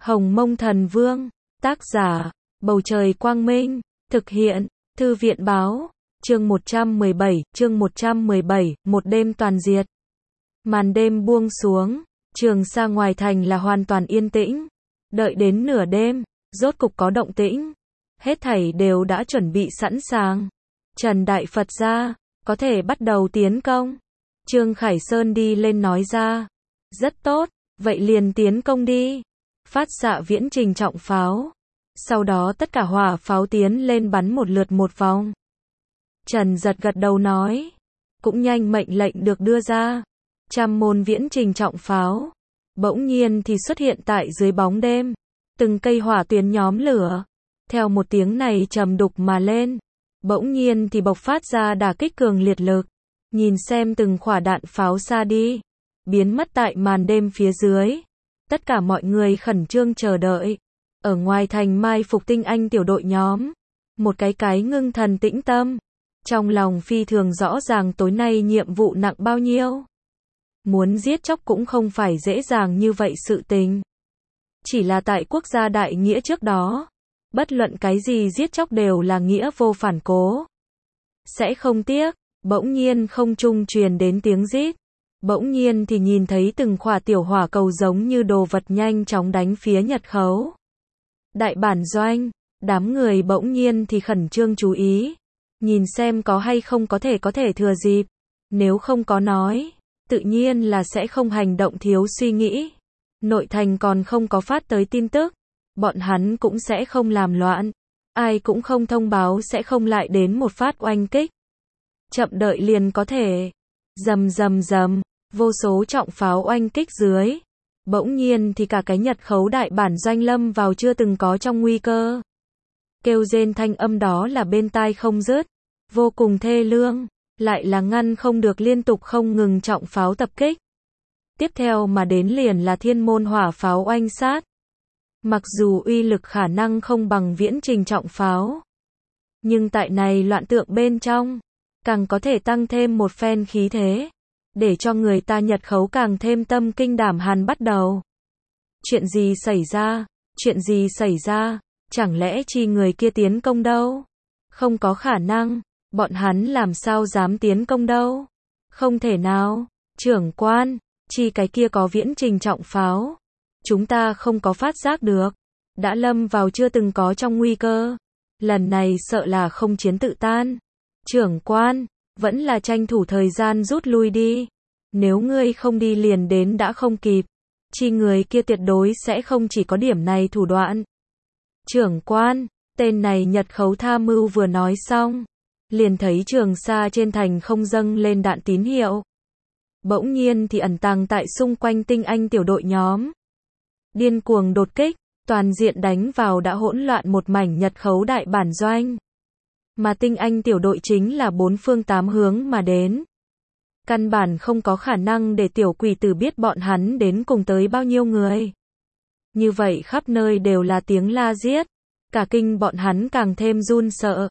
Hồng Mông Thần Vương, tác giả, Bầu Trời Quang Minh, thực hiện, Thư viện Báo, chương 117, một đêm toàn diệt. Màn đêm buông xuống, Trường Sa ngoài thành là hoàn toàn yên tĩnh. Đợi đến nửa đêm, rốt cục có động tĩnh. Hết thảy đều đã chuẩn bị sẵn sàng. Trần Đại Phật ra, có thể bắt đầu tiến công. Trương Khải Sơn đi lên nói ra. Rất tốt, vậy liền tiến công đi. Phát xạ viễn trình trọng pháo. Sau đó tất cả hỏa pháo tiến lên bắn một lượt một vòng. Trần Giật gật đầu nói. Cũng nhanh mệnh lệnh được đưa ra. 100 môn viễn trình trọng pháo. Bỗng nhiên thì xuất hiện tại dưới bóng đêm. Từng cây hỏa tuyến nhóm lửa. Theo một tiếng này trầm đục mà lên. Bỗng nhiên thì bộc phát ra đả kích cường liệt lực. Nhìn xem từng quả đạn pháo xa đi. Biến mất tại màn đêm phía dưới. Tất cả mọi người khẩn trương chờ đợi. Ở ngoài thành mai phục tinh anh tiểu đội nhóm. Một cái ngưng thần tĩnh tâm. Trong lòng phi thường rõ ràng tối nay nhiệm vụ nặng bao nhiêu. Muốn giết chóc cũng không phải dễ dàng như vậy sự tình. Chỉ là tại quốc gia đại nghĩa trước đó. Bất luận cái gì giết chóc đều là nghĩa vô phản cố. Sẽ không tiếc. Bỗng nhiên không trung truyền đến tiếng rít. Bỗng nhiên thì nhìn thấy từng quả tiểu hỏa cầu giống như đồ vật nhanh chóng đánh phía Nhật khấu. Đại bản doanh, đám người bỗng nhiên thì khẩn trương chú ý. Nhìn xem có hay không có thể thừa dịp. Nếu không có nói, tự nhiên là sẽ không hành động thiếu suy nghĩ. Nội thành còn không có phát tới tin tức. Bọn hắn cũng sẽ không làm loạn. Ai cũng không thông báo sẽ không lại đến một phát oanh kích. Chậm đợi liền có thể. Rầm rầm rầm, vô số trọng pháo oanh kích dưới. Bỗng nhiên thì cả cái Nhật khấu đại bản doanh lâm vào chưa từng có trong nguy cơ. Kêu rên thanh âm đó là bên tai không dứt. Vô cùng thê lương. Lại là ngăn không được liên tục không ngừng trọng pháo tập kích. Tiếp theo mà đến liền là thiên môn hỏa pháo oanh sát. Mặc dù uy lực khả năng không bằng viễn trình trọng pháo. Nhưng tại này loạn tượng bên trong. Càng có thể tăng thêm một phen khí thế. Để cho người ta Nhật khấu càng thêm tâm kinh đảm hàn bắt đầu. Chuyện gì xảy ra? Chuyện gì xảy ra? Chẳng lẽ chi người kia tiến công đâu? Không có khả năng. Bọn hắn làm sao dám tiến công đâu? Không thể nào. Trưởng quan, chi cái kia có viễn trình trọng pháo. Chúng ta không có phát giác được. Đã lâm vào chưa từng có trong nguy cơ. Lần này sợ là không chiến tự tan. Trưởng quan, vẫn là tranh thủ thời gian rút lui đi. Nếu ngươi không đi liền đến đã không kịp. Chi người kia tuyệt đối sẽ không chỉ có điểm này thủ đoạn. Trưởng quan, tên này Nhật khấu tham mưu vừa nói xong. Liền thấy Trường Sa trên thành không dâng lên đạn tín hiệu. Bỗng nhiên thì ẩn tàng tại xung quanh tinh anh tiểu đội nhóm. Điên cuồng đột kích, toàn diện đánh vào đã hỗn loạn một mảnh Nhật khấu đại bản doanh. Mà tinh anh tiểu đội chính là bốn phương tám hướng mà đến. Căn bản không có khả năng để tiểu quỷ tử biết bọn hắn đến cùng tới bao nhiêu người. Như vậy khắp nơi đều là tiếng la giết. Cả kinh bọn hắn càng thêm run sợ.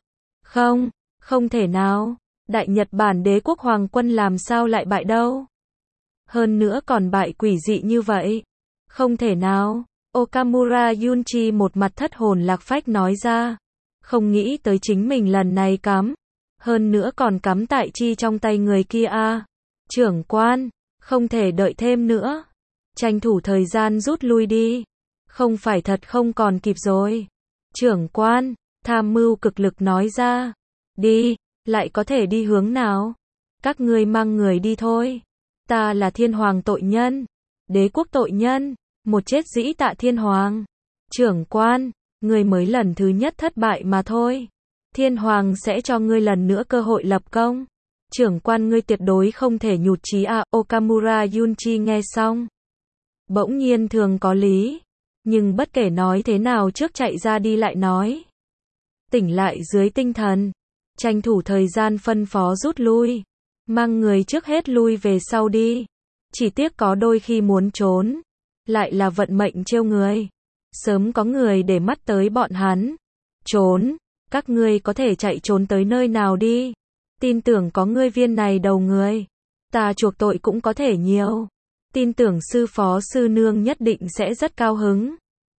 Không thể nào. Đại Nhật Bản đế quốc hoàng quân làm sao lại bại đâu. Hơn nữa còn bại quỷ dị như vậy. Không thể nào. Okamura Yunchi một mặt thất hồn lạc phách nói ra. Không nghĩ tới chính mình lần này cắm. Hơn nữa còn cắm tại chi trong tay người kia a. Trưởng quan, không thể đợi thêm nữa. Tranh thủ thời gian rút lui đi. Không phải thật không còn kịp rồi. Trưởng quan, tham mưu cực lực nói ra. Đi, lại có thể đi hướng nào? Các ngươi mang người đi thôi. Ta là thiên hoàng tội nhân. Đế quốc tội nhân. Một chết dĩ tạ thiên hoàng. Trưởng quan, ngươi mới lần thứ nhất thất bại mà thôi. Thiên hoàng sẽ cho ngươi lần nữa cơ hội lập công. Trưởng quan ngươi tuyệt đối không thể nhụt chí à. Okamura Yunchi nghe xong. Bỗng nhiên thường có lý. Nhưng bất kể nói thế nào trước chạy ra đi lại nói. Tỉnh lại dưới tinh thần. Tranh thủ thời gian phân phó rút lui. Mang người trước hết lui về sau đi. Chỉ tiếc có đôi khi muốn trốn. Lại là vận mệnh trêu người. Sớm có người để mắt tới bọn hắn. Trốn. Các ngươi có thể chạy trốn tới nơi nào đi. Tin tưởng có ngươi viên này đầu người. Ta chuộc tội cũng có thể nhiều. Tin tưởng sư phó sư nương nhất định sẽ rất cao hứng.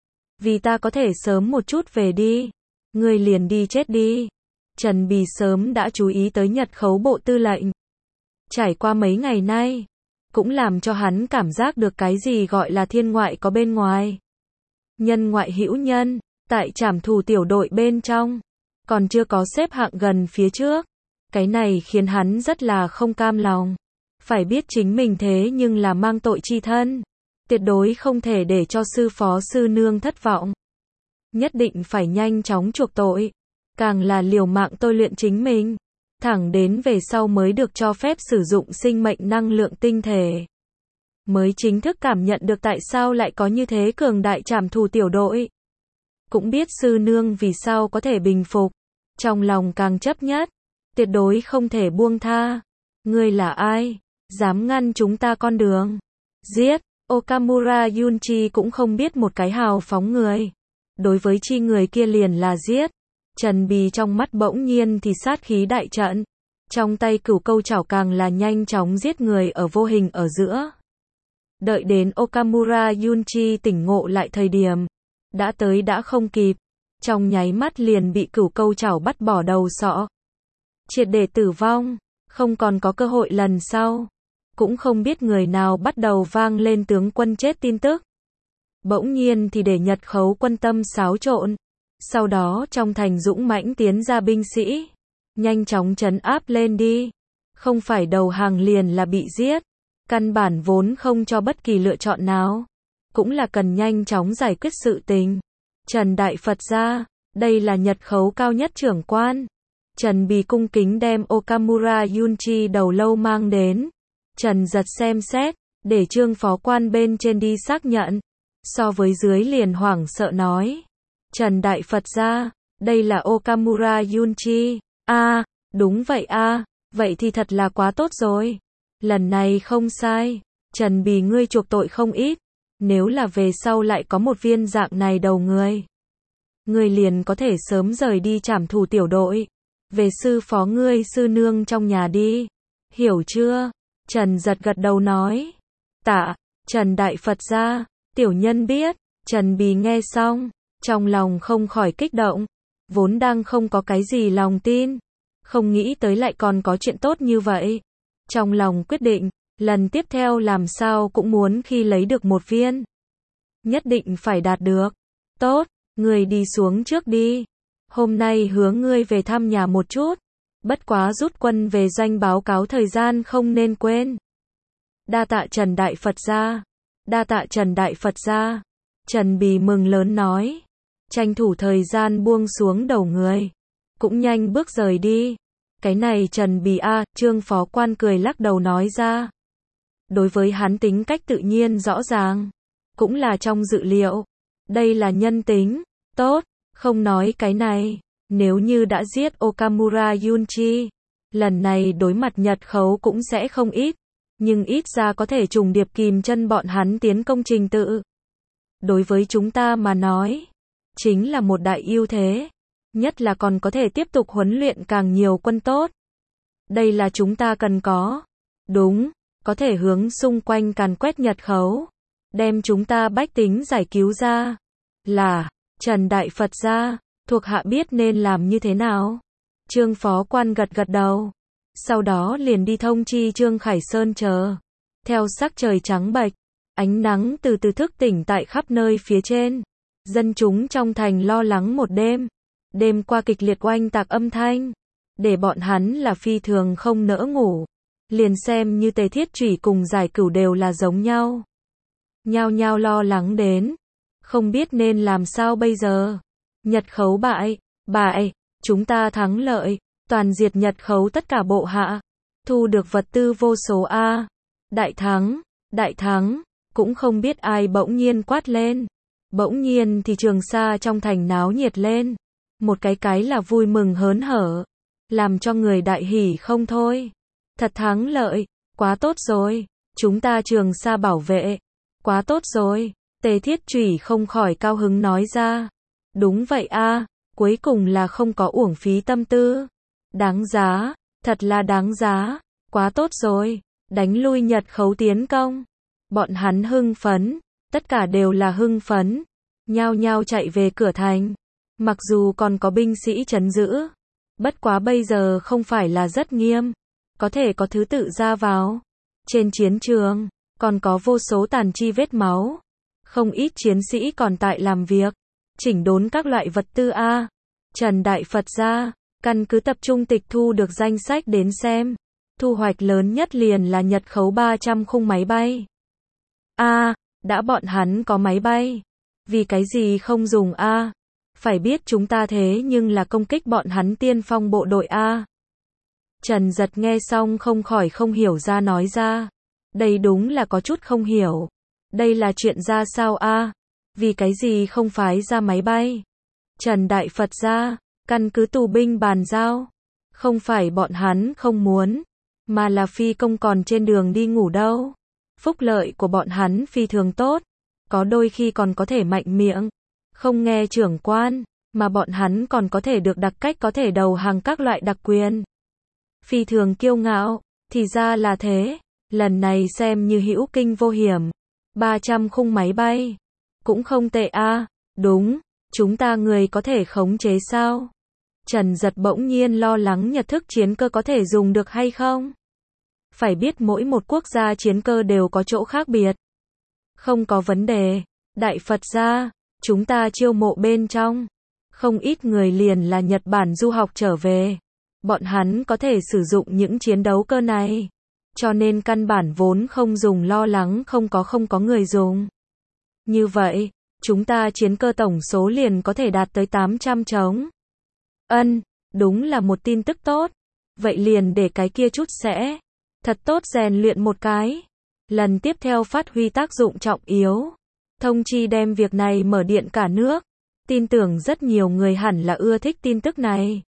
vì ta có thể sớm một chút về đi. Ngươi liền đi chết đi. Trần Bì sớm đã chú ý tới Nhật Khấu bộ tư lệnh. Trải qua mấy ngày nay, cũng làm cho hắn cảm giác được cái gì gọi là thiên ngoại có bên ngoài. Nhân ngoại hữu nhân, tại trảm thù tiểu đội bên trong, còn chưa có xếp hạng gần phía trước. Cái này khiến hắn rất là không cam lòng. Phải biết chính mình thế nhưng là mang tội chi thân. Tuyệt đối không thể để cho sư phó sư nương thất vọng. Nhất định phải nhanh chóng chuộc tội. Càng là liều mạng tôi luyện chính mình. Thẳng đến về sau mới được cho phép sử dụng sinh mệnh năng lượng tinh thể. Mới chính thức cảm nhận được tại sao lại có như thế cường đại trảm thù tiểu đội. Cũng biết sư nương vì sao có thể bình phục. Trong lòng càng chấp nhất. Tuyệt đối không thể buông tha. Ngươi là ai? Dám ngăn chúng ta con đường? Giết! Okamura Yunchi cũng không biết một cái hào phóng người. Đối với chi người kia liền là giết. Trần Bì trong mắt bỗng nhiên thì sát khí đại trận. Trong tay cửu câu chảo càng là nhanh chóng giết người ở vô hình ở giữa. Đợi đến Okamura Yunchi tỉnh ngộ lại thời điểm. Đã tới đã không kịp. Trong nháy mắt liền bị cửu câu chảo bắt bỏ đầu sọ. Triệt để tử vong. Không còn có cơ hội lần sau. Cũng không biết người nào bắt đầu vang lên tướng quân chết tin tức. Bỗng nhiên thì để Nhật Khấu quân tâm xáo trộn. Sau đó trong thành dũng mãnh tiến ra binh sĩ. Nhanh chóng trấn áp lên đi. Không phải đầu hàng liền là bị giết. Căn bản vốn không cho bất kỳ lựa chọn nào. Cũng là cần nhanh chóng giải quyết sự tình. Trần Đại Phật gia, đây là Nhật Khấu cao nhất trưởng quan. Trần Bì cung kính đem Okamura Yunchi đầu lâu mang đến. Trần Giật xem xét, để Trương phó quan bên trên đi xác nhận. So với dưới liền hoảng sợ nói. Trần Đại Phật gia, đây là Okamura Yunchi. Đúng vậy vậy thì thật là quá tốt rồi. Lần này không sai. Trần Bì ngươi chuộc tội không ít. Nếu là về sau lại có một viên dạng này đầu người. Ngươi liền có thể sớm rời đi trảm thù tiểu đội. Về sư phó ngươi sư nương trong nhà đi. Hiểu chưa? Trần Giật gật đầu nói. Tạ, Trần Đại Phật gia, tiểu nhân biết. Trần Bì nghe xong, trong lòng không khỏi kích động. Vốn đang không có cái gì lòng tin. Không nghĩ tới lại còn có chuyện tốt như vậy. Trong lòng quyết định, lần tiếp theo làm sao cũng muốn khi lấy được một viên. Nhất định phải đạt được. Tốt, người đi xuống trước đi. Hôm nay hứa ngươi về thăm nhà một chút. Bất quá rút quân về doanh báo cáo thời gian không nên quên. Đa tạ Trần Đại Phật gia. Đa tạ Trần Đại Phật gia. Trần Bì mừng lớn nói. Tranh thủ thời gian buông xuống đầu người. Cũng nhanh bước rời đi. Cái này Trần Bì Trương phó quan cười lắc đầu nói ra. Đối với hắn tính cách tự nhiên rõ ràng. Cũng là trong dự liệu. Đây là nhân tính. Tốt, không nói cái này. Nếu như đã giết Okamura Yunchi, lần này đối mặt Nhật Khấu cũng sẽ không ít. Nhưng ít ra có thể trùng điệp kìm chân bọn hắn tiến công trình tự. Đối với chúng ta mà nói, chính là một đại ưu thế. Nhất là còn có thể tiếp tục huấn luyện càng nhiều quân tốt. Đây là chúng ta cần có. Đúng, có thể hướng xung quanh càn quét Nhật Khấu. Đem chúng ta bách tính giải cứu ra. Là, Trần Đại Phật gia, thuộc hạ biết nên làm như thế nào. Trương phó quan gật gật đầu. Sau đó liền đi thông chi Trương Khải Sơn chờ. Theo sắc trời trắng bệch, ánh nắng từ từ thức tỉnh tại khắp nơi phía trên. Dân chúng trong thành lo lắng một đêm. Đêm qua kịch liệt oanh tạc âm thanh. Để bọn hắn là phi thường không nỡ ngủ. Liền xem như Tề Thiết Chủy cùng Giải Cửu đều là giống nhau. Nhao nhao lo lắng đến. Không biết nên làm sao bây giờ. Nhật Khấu bại, chúng ta thắng lợi. Toàn diệt Nhật Khấu tất cả bộ hạ. Thu được vật tư vô số đại thắng. Cũng không biết ai bỗng nhiên quát lên. Bỗng nhiên thì Trường Sa trong thành náo nhiệt lên. Một cái là vui mừng hớn hở. Làm cho người đại hỉ không thôi. Thật thắng lợi, quá tốt rồi. Chúng ta Trường Sa bảo vệ. Quá tốt rồi. Tề Thiết Chủy không khỏi cao hứng nói ra. Đúng vậy cuối cùng là không có uổng phí tâm tư. Đáng giá, thật là đáng giá. Quá tốt rồi, đánh lui Nhật Khấu tiến công. Bọn hắn hưng phấn, tất cả đều là hưng phấn. nhao nhao chạy về cửa thành. Mặc dù còn có binh sĩ trấn giữ, bất quá bây giờ không phải là rất nghiêm, có thể có thứ tự ra vào. Trên chiến trường, còn có vô số tàn chi vết máu. Không ít chiến sĩ còn tại làm việc, chỉnh đốn các loại vật tư a. Trần Đại Phật ra, căn cứ tập trung tịch thu được danh sách đến xem. Thu hoạch lớn nhất liền là Nhật khấu 300 khung máy bay. Đã bọn hắn có máy bay. Vì cái gì không dùng a? Phải biết chúng ta thế nhưng là công kích bọn hắn tiên phong bộ đội a. Trần Giật nghe xong không khỏi không hiểu ra nói ra. Đây đúng là có chút không hiểu. Đây là chuyện ra sao a? Vì cái gì không phái ra máy bay? Trần Đại Phật ra, căn cứ tù binh bàn giao. Không phải bọn hắn không muốn, mà là phi công còn trên đường đi ngủ đâu. Phúc lợi của bọn hắn phi thường tốt, có đôi khi còn có thể mạnh miệng, không nghe trưởng quan, mà bọn hắn còn có thể được đặc cách có thể đầu hàng các loại đặc quyền. Phi thường kiêu ngạo, thì ra là thế, lần này xem như hữu kinh vô hiểm. 300 khung máy bay, cũng không tệ a. Đúng, chúng ta người có thể khống chế sao? Trần Giật bỗng nhiên lo lắng Nhật thức chiến cơ có thể dùng được hay không? Phải biết mỗi một quốc gia chiến cơ đều có chỗ khác biệt. Không có vấn đề. Đại Phật gia, chúng ta chiêu mộ bên trong. Không ít người liền là Nhật Bản du học trở về. Bọn hắn có thể sử dụng những chiến đấu cơ này. Cho nên căn bản vốn không dùng lo lắng không có người dùng. Như vậy, chúng ta chiến cơ tổng số liền có thể đạt tới 800 trống. Đúng là một tin tức tốt. Vậy liền để cái kia chút sẽ thật tốt rèn luyện một cái. Lần tiếp theo phát huy tác dụng trọng yếu. Thông chi đem việc này mở điện cả nước. Tin tưởng rất nhiều người hẳn là ưa thích tin tức này.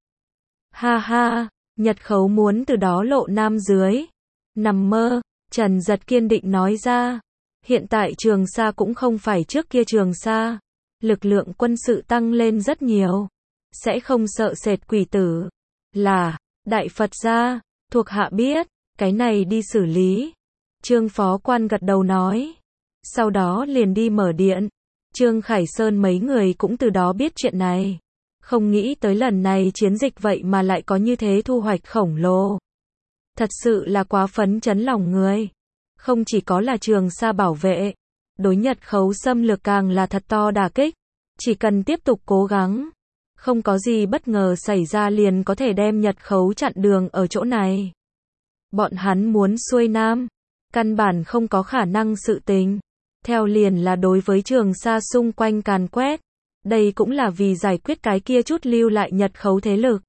Ha ha, Nhật khấu muốn từ đó lộ nam dưới. Nằm mơ, Trần Giật kiên định nói ra. Hiện tại Trường Sa cũng không phải trước kia Trường Sa. Lực lượng quân sự tăng lên rất nhiều. Sẽ không sợ sệt quỷ tử. Là, Đại Phật gia, thuộc hạ biết, cái này đi xử lý. Trương phó quan gật đầu nói. Sau đó liền đi mở điện. Trương Khải Sơn mấy người cũng từ đó biết chuyện này. Không nghĩ tới lần này chiến dịch vậy mà lại có như thế thu hoạch khổng lồ. Thật sự là quá phấn chấn lòng người. Không chỉ có là Trường Sa bảo vệ, đối Nhật khấu xâm lược càng là thật to đả kích. Chỉ cần tiếp tục cố gắng, không có gì bất ngờ xảy ra liền có thể đem Nhật khấu chặn đường ở chỗ này. Bọn hắn muốn xuôi nam, căn bản không có khả năng sự tình. Theo liền là đối với Trường Sa xung quanh càn quét. Đây cũng là vì giải quyết cái kia chút lưu lại Nhật khấu thế lực.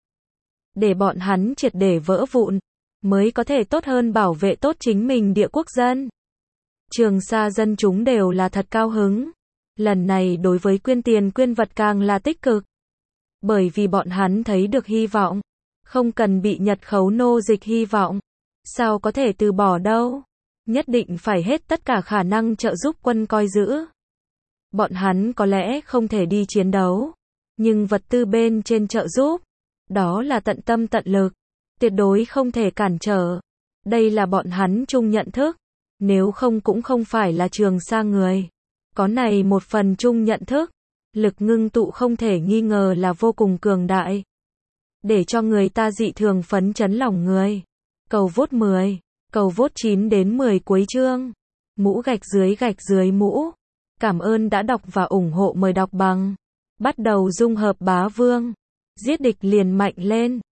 Để bọn hắn triệt để vỡ vụn, mới có thể tốt hơn bảo vệ tốt chính mình địa quốc dân. Trường Sa dân chúng đều là thật cao hứng. Lần này đối với quyên tiền quyên vật càng là tích cực. Bởi vì bọn hắn thấy được hy vọng. Không cần bị Nhật khấu nô dịch hy vọng. Sao có thể từ bỏ đâu. Nhất định phải hết tất cả khả năng trợ giúp quân coi giữ. Bọn hắn có lẽ không thể đi chiến đấu. Nhưng vật tư bên trên trợ giúp. Đó là tận tâm tận lực. Tuyệt đối không thể cản trở. Đây là bọn hắn chung nhận thức. Nếu không cũng không phải là Trường Sa người. Có này một phần chung nhận thức. Lực ngưng tụ không thể nghi ngờ là vô cùng cường đại. Để cho người ta dị thường phấn chấn lòng người. Cầu vote 10. Cầu vote 9 đến 10 cuối chương. Mũ gạch dưới mũ. Cảm ơn đã đọc và ủng hộ, mời đọc bằng. Bắt đầu dung hợp bá vương. Giết địch liền mạnh lên.